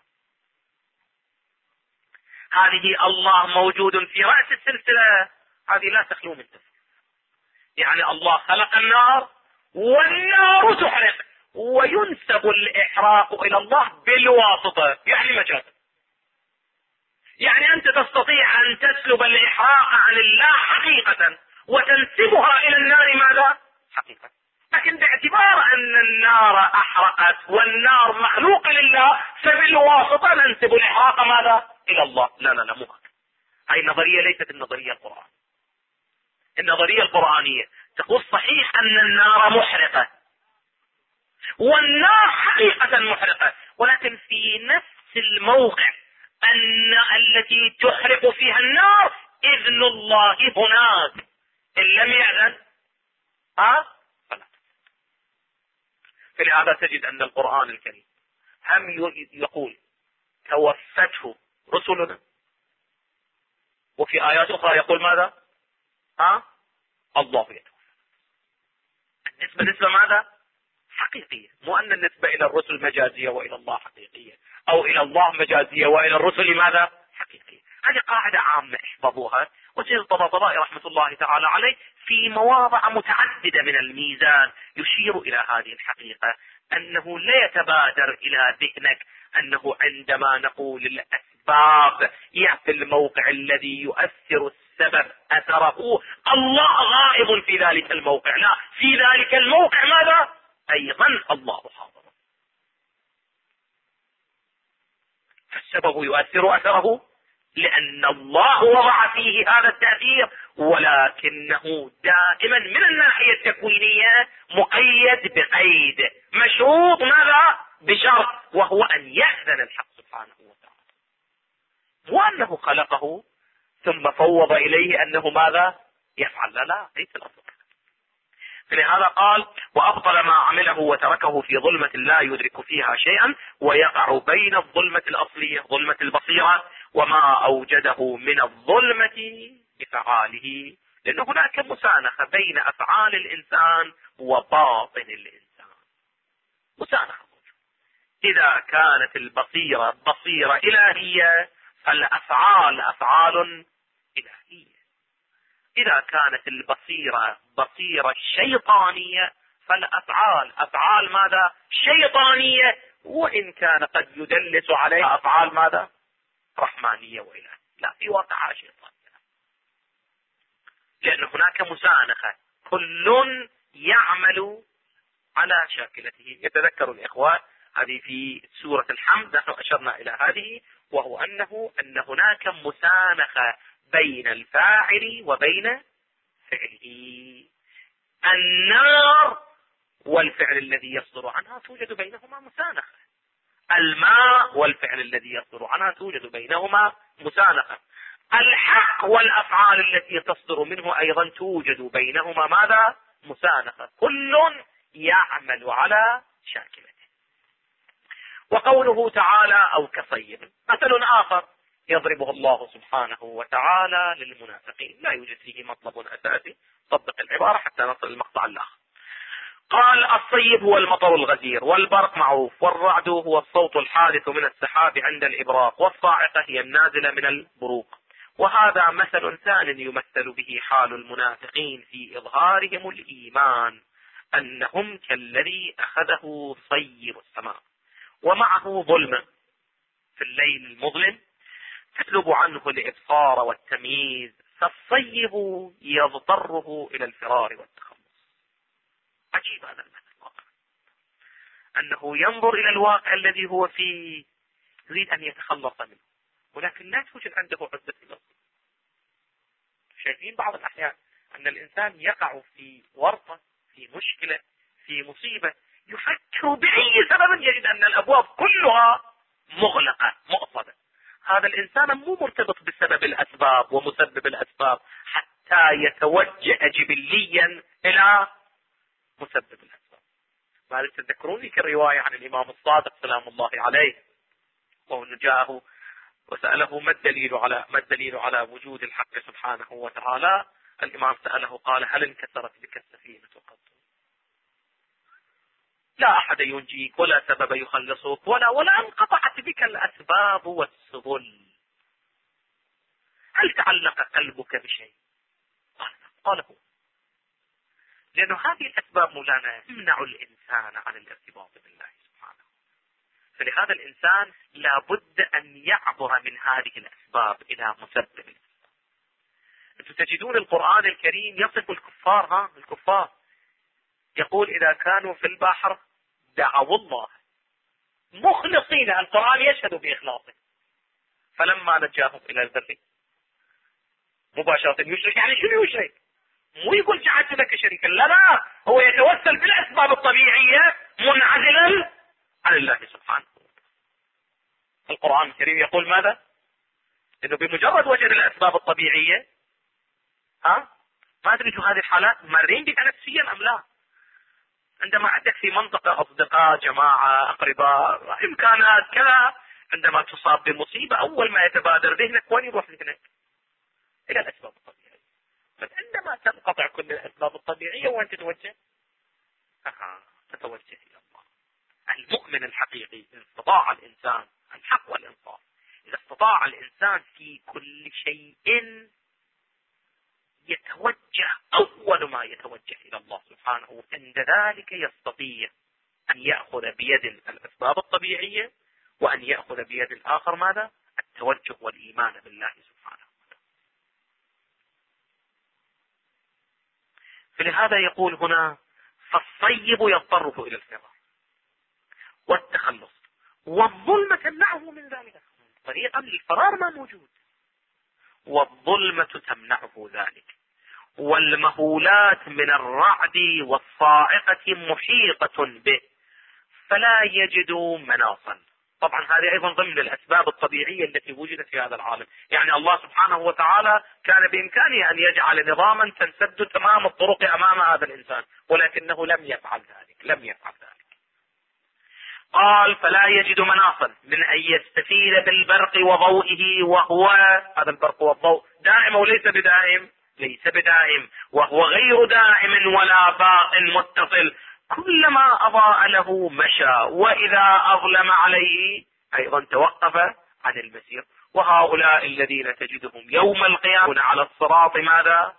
هذه الله موجود في رأس السلسلة، هذه لا تخلو من تفكير. يعني الله خلق النار والنار تحرق، وينسب الإحراق إلى الله بالواسطة، يعني مجاز. يعني أنت تستطيع أن تسلب الإحراق عن الله حقيقة وتنسبها إلى النار ماذا؟ حقيقة. لكن باعتبار أن النار أحرقت والنار مخلوق لله، فبالواسطة ننسب الإحراق ماذا؟ إلى الله. لا مو هكذا. هذه النظرية ليست النظرية القرآنية. النظرية القرآنية تقول صحيح أن النار محرقة والنار حقيقة محرقة، ولكن في نفس الموقع التي تحرق فيها النار إذن الله هناك، إن لم يأذن فلا. فلهذا تجد أن القرآن الكريم هم يقول توفته رسلنا، وفي آيات أخرى يقول ماذا؟ الله يتوفى. النسبة نسبة ماذا؟ حقيقية، مو أن النسبة إلى الرسل مجازية وإلى الله حقيقية، أو إلى الله مجازية وإلى الرسل ماذا؟ حقيقية. هذه قاعدة عامة احفظوها. وسيد الطباطبائي رحمة الله تعالى عليه في مواضع متعددة من الميزان يشير إلى هذه الحقيقة، أنه لا يتبادر إلى ذهنك أنه عندما نقول الأسباب في الموقع الذي يؤثر السبب أثره الله غائب في ذلك الموقع، لا، في ذلك الموقع ماذا؟ أيضا الله حاضر. فالسبب يؤثر أثره لأن الله وضع فيه هذا التأثير، ولكنه دائما من الناحية التكوينية مقيد بقيد، مشروط ماذا؟ بشرط، وهو أن يأذن الحق سبحانه وتعالى، وأنه خلقه ثم فوض إليه أنه ماذا يفعل. لا ليس الأصل. فلهذا قال وأبطل ما عمله وتركه في ظلمة لا يدرك فيها شيئا، ويقع بين الظلمة الأصلية ظلمة البصيرة وما أوجده من الظلمة بفعاله، لأن هناك مسانخة بين أفعال الإنسان وباطن الإنسان، مسانخة. إذا كانت البصيرة بصيرة إلهية فالأفعال أفعال إلهية. إذا كانت البصيرة بصيرة شيطانية فالأفعال أفعال ماذا؟ شيطانية، وإن كان قد يدلس عليها أفعال ماذا؟ رحمانية وإله، لا في واقعها شيطانية، لأن هناك مسانخة، كل يعمل على شاكلته. يتذكر الإخوان هذه في سورة الحمد نحن أشرنا إلى هذه، وهو أن هناك مسانخة بين الفاعل وبين فعله. النار والفعل الذي يصدر عنها توجد بينهما مسانخة، الماء والفعل الذي يصدر عنها توجد بينهما مسانخة، الحق والأفعال التي تصدر منه أيضا توجد بينهما ماذا؟ مسانخة، كل يعمل على شاكلته. وقوله تعالى أو كصيب، مثل آخر يضربه الله سبحانه وتعالى للمنافقين، لا يوجد فيه مطلب أساسي، طبق العبارة حتى نصل المقطع الآخر. قال الصيب هو المطر الغزير، والبرق معروف، والرعد هو الصوت الحادث من السحاب عند الإبراق، والصاعقة هي النازلة من البروق. وهذا مثل ثان يمثل به حال المنافقين في إظهارهم الإيمان، أنهم كالذي أخذه صيب السماء ومعه ظلمة في الليل المظلم تسلب عنه الإبصار والتمييز، فالصيب يضطره إلى الفرار والتخلص. عجيب هذا الواقع، أنه ينظر إلى الواقع الذي هو فيه يريد أن يتخلص منه، ولكن لا توجد عنده عدة النص. شايفين بعض الأحيان أن الإنسان يقع في ورطة، في مشكلة، في مصيبة، يفكر بأي سبب يجد أن الأبواب كلها مغلقة مؤصدة. هذا الإنسان مو مرتبط بسبب الأسباب ومسبب الأسباب حتى يتوجه جبليا إلى مسبب الأسباب. ما تذكروني كالرواية عن الإمام الصادق سلام الله عليه، وأنه جاءه وسأله ما الدليل على وجود الحق سبحانه وتعالى. الإمام سأله قال هل انكسرت بك السفينة قط؟ لا أحد ينجيك ولا سبب يخلصك ولا انقطعت بك الأسباب والسبل. هل تعلق قلبك بشيء؟ قال هو. لأنه هذه الأسباب مولانا تمنع الإنسان عن الارتباط بالله سبحانه، فلهذا الإنسان لابد أن يعبر من هذه الأسباب إلى مسبب الأسباب. أنتم تجدون القرآن الكريم يصف الكفار يقول إذا كانوا في البحر دعوا الله مخلصين، القرآن يشهد بإخلاصه، فلما نجاهم إلى البر مباشرة يشرك. يعني شنو يشرك؟ مو يقول جعلت لك شريكا، لا، هو يتوسل بالأسباب الطبيعية منعزلا عن الله سبحانه. القرآن الكريم يقول ماذا؟ إنه بمجرد وجد الأسباب الطبيعية ما أدري شو هذه الحالات مرين بها نفسيا أم لا. عندما عندك في منطقة أصدقاء جماعة أقرباء إمكانات كذا، عندما تصاب بمصيبة أول ما يتبادر ذهنك وين يروح ذهنك؟ إلى الأسباب الطبيعية. بس عندما تنقطع كل الأسباب الطبيعية وين تتوجه؟ تتوجه إلى الله. المؤمن الحقيقي إذا استطاع الإنسان الحق والإنصاف، إذا استطاع الإنسان في كل شيء يتوجه أول ما يتوجه إلى الله سبحانه، عند ذلك يستطيع أن يأخذ بيد الأسباب الطبيعية وأن يأخذ بيد الآخر ماذا؟ التوجه والإيمان بالله سبحانه. فلهذا يقول هنا فالصيب يضطره إلى الفرار والتخلص، والظلمة تمنعه من ذلك، طريقا للفرار ما موجود، والظلمة تمنعه ذلك، والمهولات من الرعد والصاعقة محيطة به فلا يجد مناصا. طبعا هذه أيضا ضمن الأسباب الطبيعية التي وجدت في هذا العالم. يعني الله سبحانه وتعالى كان بإمكانه أن يجعل نظاما تنسد تمام الطرق أمام هذا الإنسان، ولكنه لم يفعل ذلك. قال فلا يجد مناصا من أن يستفيد بالبرق وضوئه، وهو هذا البرق والضوء دائم وليس بدائم، ليس بدائم، وهو غير دائم ولا باق متصل، كلما أضاء له مشى، وإذا أظلم عليه أيضا توقف عن المسير. وهؤلاء الذين تجدهم يوم القيامة على الصراط ماذا؟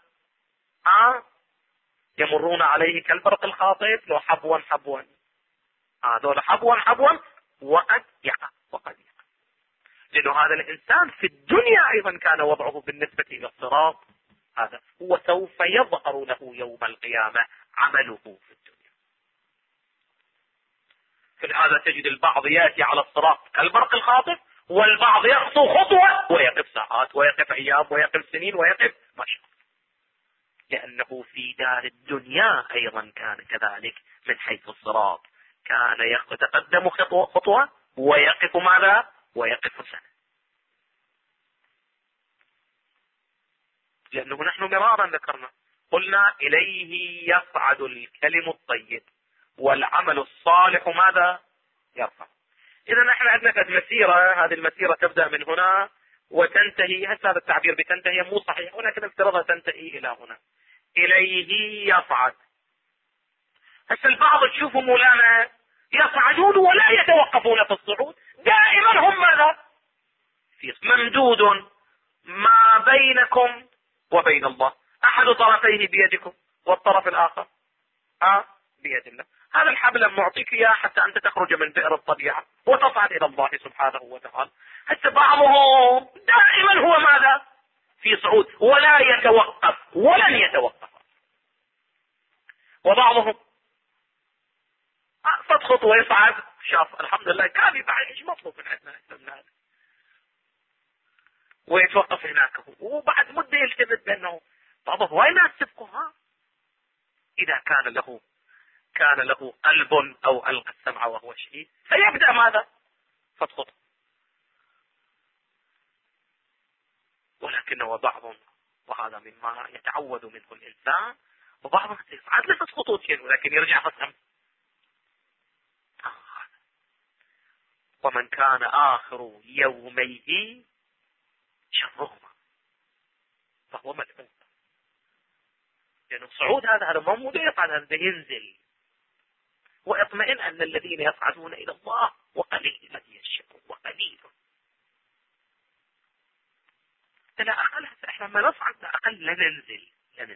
يمرون عليه كالبرق الخاطف، لو حبوا حبوا، هذول حبوا وقد يقع. لأنه هذا الإنسان في الدنيا أيضا كان وضعه بالنسبة إلى الصراط هذا، وسوف يظهر له يوم القيامة عمله في الدنيا. فلهذا تجد البعض يأتي على الصراط كالبرق الخاطف، والبعض يخطو خطوة ويقف ساعات ويقف أيام ويقف سنين ويقف ما شاء الله، لأنه في دار الدنيا أيضا كان كذلك من حيث الصراط، كان يتقدم خطوة ويقف ماذا؟ ويقف سنة. لأنه نحن مرارا ذكرنا قلنا إليه يصعد الكلم الطيب والعمل الصالح ماذا؟ يرفع. إذا نحن عندنا مسيرة، هذه المسيرة تبدأ من هنا وتنتهي، هذا التعبير بتنتهي مو صحيح، ولكن افترضها تنتهي إلى هنا، إليه يصعد. هسه البعض تشوفوا مولانا يصعدون ولا يتوقفون في الصعود، دائما هم ماذا؟ في ممدود ما بينكم وبين الله، أحد طرفيه بيدكم والطرف الآخر بيد الله. هذا الحبل معطيك إياه حتى أنت تخرج من بئر الطبيعة وتصعد إلى الله سبحانه وتعالى. حتى بعضهم دائما هو ماذا؟ في صعود ولا يتوقف ولن يتوقف. وبعضهم صد خطوة يصعد، شاف الحمد لله كافي، بعد ايش مطلوب من عندنا هذا، ويتوقف هناك، وبعد مدة يلتفت بأنه بعضهم وين سبقها. إذا كان له قلب أو ألقى السمع وهو شهيد فيبدأ ماذا؟ فضخط. ولكنه بعض، وهذا مما يتعود منه الإنسان، وبعضهم يصعد لفت خطوتين ولكن يرجع فسهم. ومن كان آخر يوميه شرهما فهو ملعون. لأنه الصعود هذا مو يصعد، هذا ينزل. واطمئن أن الذين يصعدون إلى الله وقليل من يشركون، وقليل. لا أقل، احنا لما نصعد لا أقل لننزل.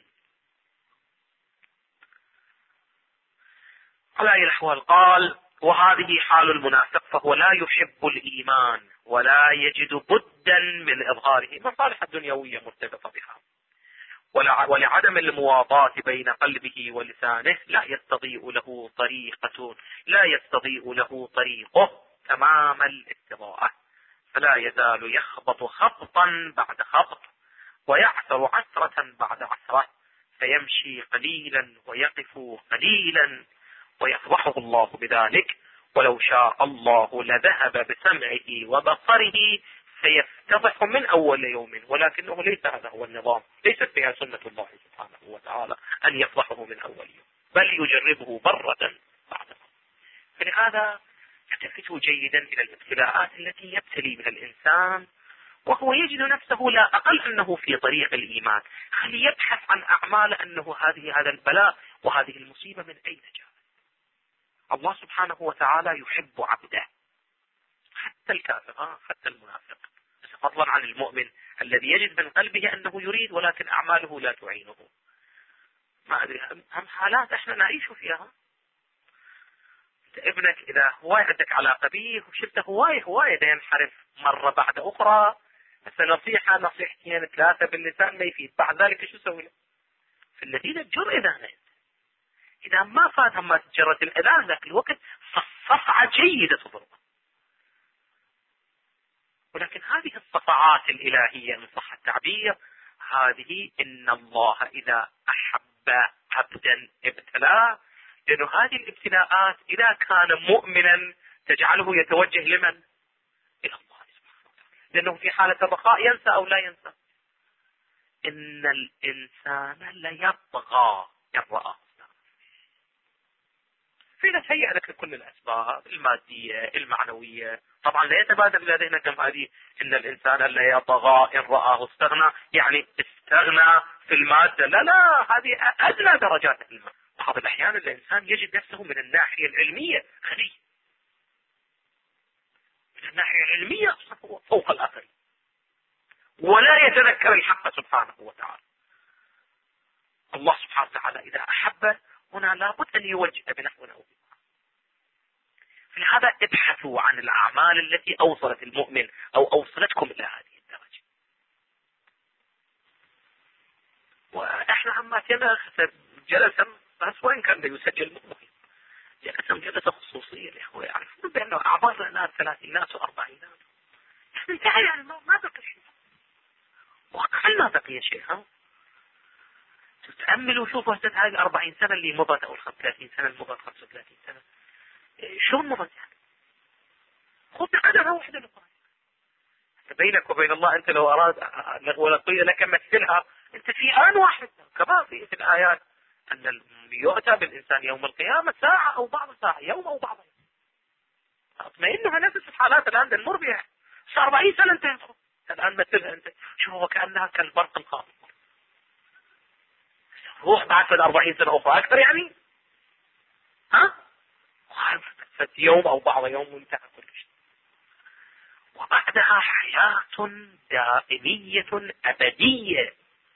على أي الأحوال قال: وهذه حال المنافق، فهو لا يحب الإيمان ولا يجد بدا من إظهاره، مصالح الدنيوية مرتبطة بها، ولعدم المواضاة بين قلبه ولسانه لا يستضيء له طريقه تمام الاستضاءة، فلا يزال يخبط خبطا بعد خبط ويعثر عثرة بعد عثرة، فيمشي قليلا ويقف قليلا ويفضحه الله بذلك. ولو شاء الله لذهب بسمعه وبصره فيفتضح من أول يوم، ولكنه ليس هذا هو النظام، ليست فيها سنة الله سبحانه وتعالى أن يفضحه من أول يوم، بل يجربه برة بعد مرة. فلهذا التفتوا جيدا إلى الابتلاءات التي يبتلي بها الإنسان وهو يجد نفسه لا أقل أنه في طريق الإيمان، خلي يبحث عن أعمال أنه هذا البلاء وهذه المصيبة من أين جاءت. الله سبحانه وتعالى يحب عبده، حتى الكافر حتى المنافق، فضلا عن المؤمن الذي يجد من قلبه أنه يريد ولكن أعماله لا تعينه. ما أدري، هم حالات احنا نعيش فيها. ابنك إذا هواي عندك علاقة به وشفته هواي ينحرف مرة بعد أخرى، هسه نصيحة نصيحتين ثلاثة باللسان ما يفيد، بعد ذلك شو سوي له؟ في النتيجة تجر إذانه. إذا ما فاتهم ما تجرت الإذان ذاك الوقت فالصفعة جيدة تضرب. ولكن هذه الصفعات الإلهية إن صح التعبير، هذه إن الله إذا أحب عبدا ابتلاه، لأنه هذه الابتلاءات إذا كان مؤمنا تجعله يتوجه لمن؟ إلى الله سبحانه وتعالى، لأنه في حالة الرخاء ينسى أو لا ينسى. إن الإنسان ليطغى إن رآه. فإذا تهيأ لك كل الأسباب المادية المعنوية، طبعا لا يتبادل إلى ذهنك هذه إن الإنسان لا يطغى إن رآه استغنى، يعني استغنى في المادة، لا هذه أدنى درجات المادة. بعض الأحيان الإنسان يجد نفسه من الناحية العلمية غني، من الناحية العلمية هو فوق الآخرين، ولا يتذكر الحق سبحانه وتعالى. الله سبحانه وتعالى إذا أحب هنا لابد أن يوجه بنحو أو فلهذا ابحثوا عن الأعمال التي أوصلت المؤمن أو أوصلتكم إلى هذه الدرجة. وإحنا عما جلسا بس وين كان يسجل مؤمن جلسة خصوصية الإخوة يعرفون بأنه أعمارنا الآن 30 و40 انتهى يعني ما بقي شيء واقعا ما بقي شيء. ها تتأملوا شوفوا هذه 40 سنة اللي مضت أو 35 سنة اللي مضت 35 سنة شو مضت يعني خذ قدرها واحدة لقاء بينك وبين الله. أنت لو أراد ولقي لك مثلها أنت في آن واحد كما في الآيات أن يؤتى بالإنسان يوم القيامة ساعة أو بعض ساعة يوم أو بعض يوم. اطمئنها نفس الحالات الآن المر بها 40 سنة انت الآن مثلها أنت شوفوا كأنها كالبرق الخاطف. روح بعد في 40 سنة أخرى أكثر يعني ها يوم أو بعض يوم وانتهى كل شيء. وبعدها حياة دائمية أبدية.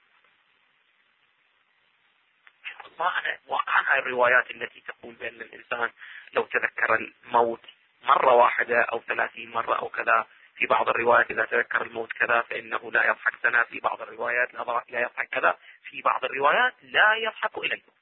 والله واقعا الروايات التي تقول بأن الإنسان لو تذكر الموت مرة واحدة أو 30 مرة أو كذا، في بعض الروايات إذا تذكر الموت كذا فإنه لا يضحك سنة، في بعض الروايات لا يضحك كذا، في بعض الروايات لا يضحك إلى الموت.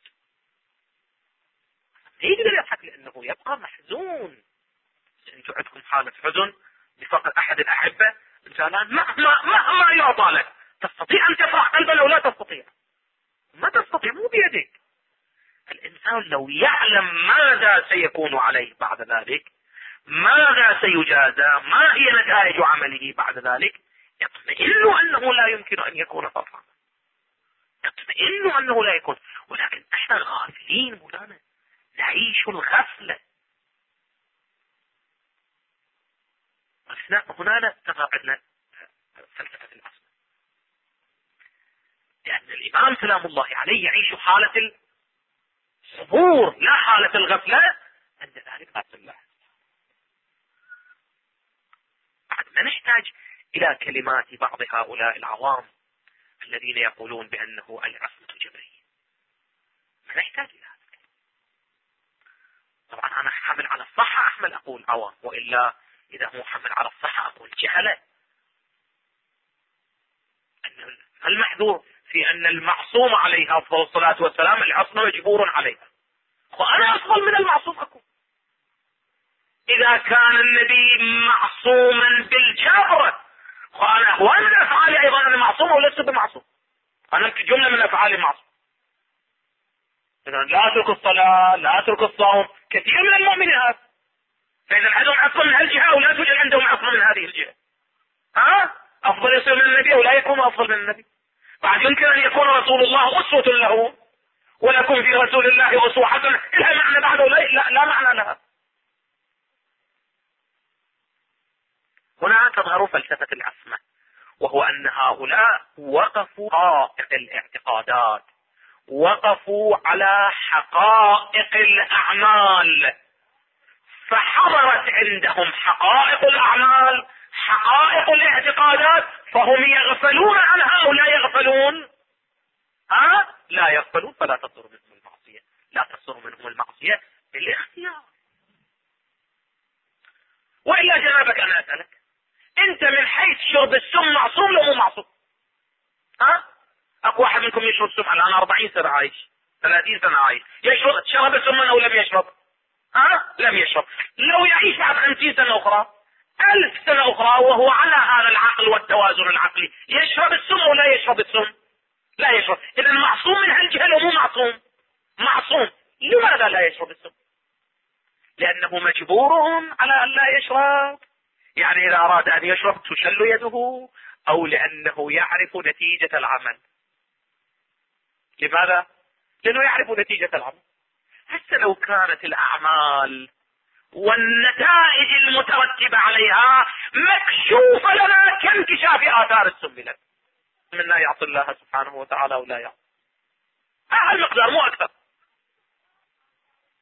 يقدر يضحك لأنه يبقى محزون. أنتم عندكم حالة حزن بفقد أحد الأحبة، أنت الآن مهما يعطى لك تستطيع أن تفرح قلبا أو لا تستطيع؟ ما تستطيع، مو بيدك. الإنسان لو يعلم ماذا سيكون عليه بعد ذلك، ماذا سيجازى، ما هي نتائج عمله بعد ذلك، يطمئن أنه لا يمكن أن يكون فرحا، يطمئن أنه لا يكون. ولكن احنا غافلين مولانا، نعيش الغفلة. هنا تظهر عندنا فلسفة العصر، لأن الإمام سلام الله عليه يعيش حالة الصبور لا حالة الغفلة. عند ذلك بأس الله. بعد ما نحتاج إلى كلمات بعض هؤلاء العوام الذين يقولون بأنه العصمة جبرية، ما نحتاج إلى هذا. طبعا أنا حمل على الصحة أحمل أقول عوام، وإلا إذا هو حمل على الصحة أقول جهلة. المحذور في أن المعصوم عليها أفضل الصلاة والسلام العصمة مجبور عليها، وأنا أفضل من المعصوم أكون. إذا كان النبي معصوما بالجبر، وأنا هو من أفعالي أيضا أنا معصوم ولست بمعصوم، أنا جملة من أفعالي معصوم. لا أترك الصلاة، لا أترك الصوم، كثير من المؤمنين هذا. فإذا عندهم عصمة من هالجهة أو لا توجد عندهم عصمة من هذه الجهة، أفضل يصير من النبي أو لا يكون أفضل من النبي. بعد يمكن أن يكون رسول الله أسوة له، ولكم في رسول الله أسوة حسنة، لها معنى بعده لا معنى لها. هنا تظهر فلسفة العصمة، وهو أن هؤلاء وقفوا حقائق الاعتقادات، وقفوا على حقائق الأعمال، فحضرت عندهم حقائق الأعمال حقائق الاعتقادات، فهم يغفلون عنها أو لا يغفلون؟ لا يغفلون. فلا تصدر منهم المعصية، لا تصدر منهم المعصية بالاختيار. وإلا جنابك أنا أسألك، أنت من حيث شرب السم معصوم لو مو معصوم؟ أكو واحد منكم يشرب سم الآن 40 سنة عايش، 30 سنة عايش، شرب سما أو لم يشرب؟ لم يشرب. لو يعيش بعد 50 سنة أخرى، 1000 سنة أخرى، وهو على هذا العقل والتوازن العقلي، يشرب السم أو لا يشرب السم؟ لا يشرب. إذا معصوم من هالجهة ومو معصوم؟ معصوم. لماذا لا يشرب السم؟ لأنه مجبور على أن لا يشرب. يعني إذا أراد أن يشرب تشل يده، أو لأنه يعرف نتيجة العمل. لماذا؟ لأنه يعرف نتيجة العمل. حتى لو كانت الأعمال والنتائج المترتبة عليها مكشوفة لنا كانكشاف آثار السم لنا، منا يعصي الله سبحانه وتعالى ولا يعصي. المقدار مو أكثر.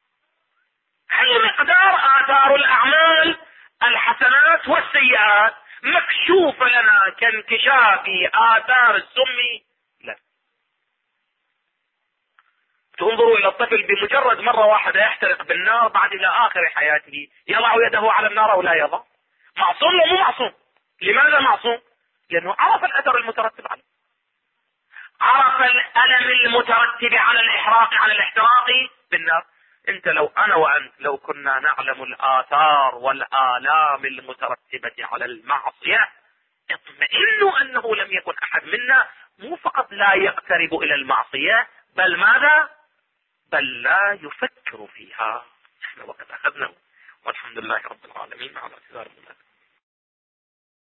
المقدار آثار الأعمال الحسنات والسيئات مكشوفة لنا كانكشاف آثار السم؟ لا. تنظروا إلى الطفل بمجرد مرة واحدة يحترق بالنار، بعد إلى آخر حياته يضع يده على النار أو لا يضع؟ معصوم ولا مو معصوم؟ لماذا معصوم؟ لأنه عرف الأثر المترتب عليه، عرف الألم المترتب على الإحراق، على الاحتراق بالنار. انت لو انا وانت لو كنا نعلم الآثار والآلام المترتبة على المعصية، اطمئنوا انه لم يكن احد منا مو فقط لا يقترب الى المعصية، بل ماذا؟ بل لا يفكر فيها. احنا وقت اخذنا، والحمد لله رب العالمين على اعتذار